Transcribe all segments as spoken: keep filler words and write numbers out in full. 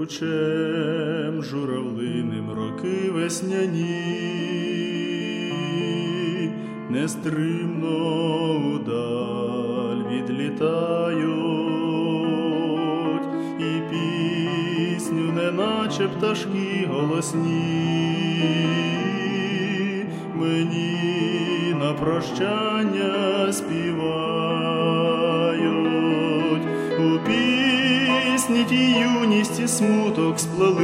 ключем журавлиним роки весняні, нестримно удаль відлітають, і пісню, неначе пташки голосні, мені на прощання співають. У пісні ті юність і смуток сплелись,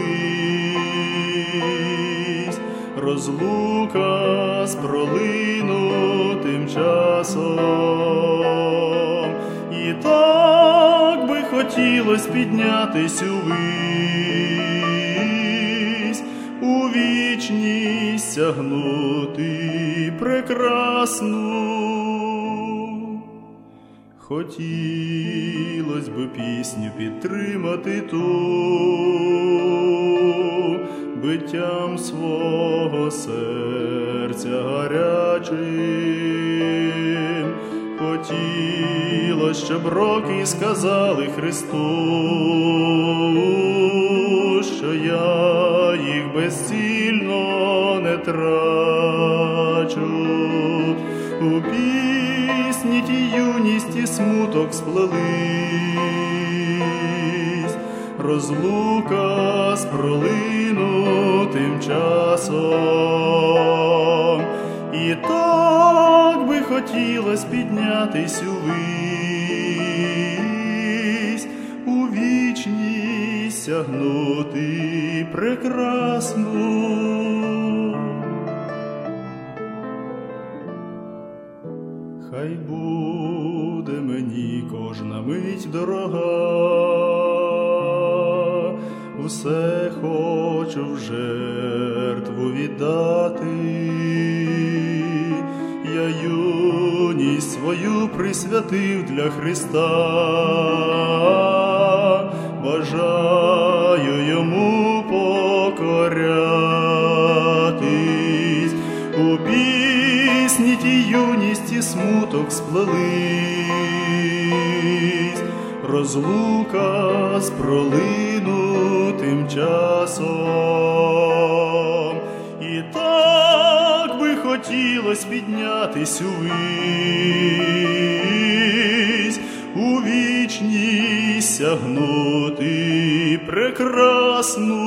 розлука з пролинутим часом. І так би хотілось піднятись увись, у вічність сягнути прекрасну. Хотілось би пісню підтримати ту, биттям свого серця гарячим. Хотілось, щоб роки сказали Христу, що я їх безцільно не трачу. У пісні ті юність і смуток сплелись, розлука з пролинутим часом. І так би хотілось піднятись увись, у вічність сягнути прекрасну. Хай буде мені кожна мить дорога, усе хочу в жертву віддати. Я юність свою присвятив для Христа, бажаю йому покорятись. У пісні ті юність і смуток сплелись, розлука з пролинутим часом. І так би хотілось піднятись увись, у вічність сягнути прекрасну.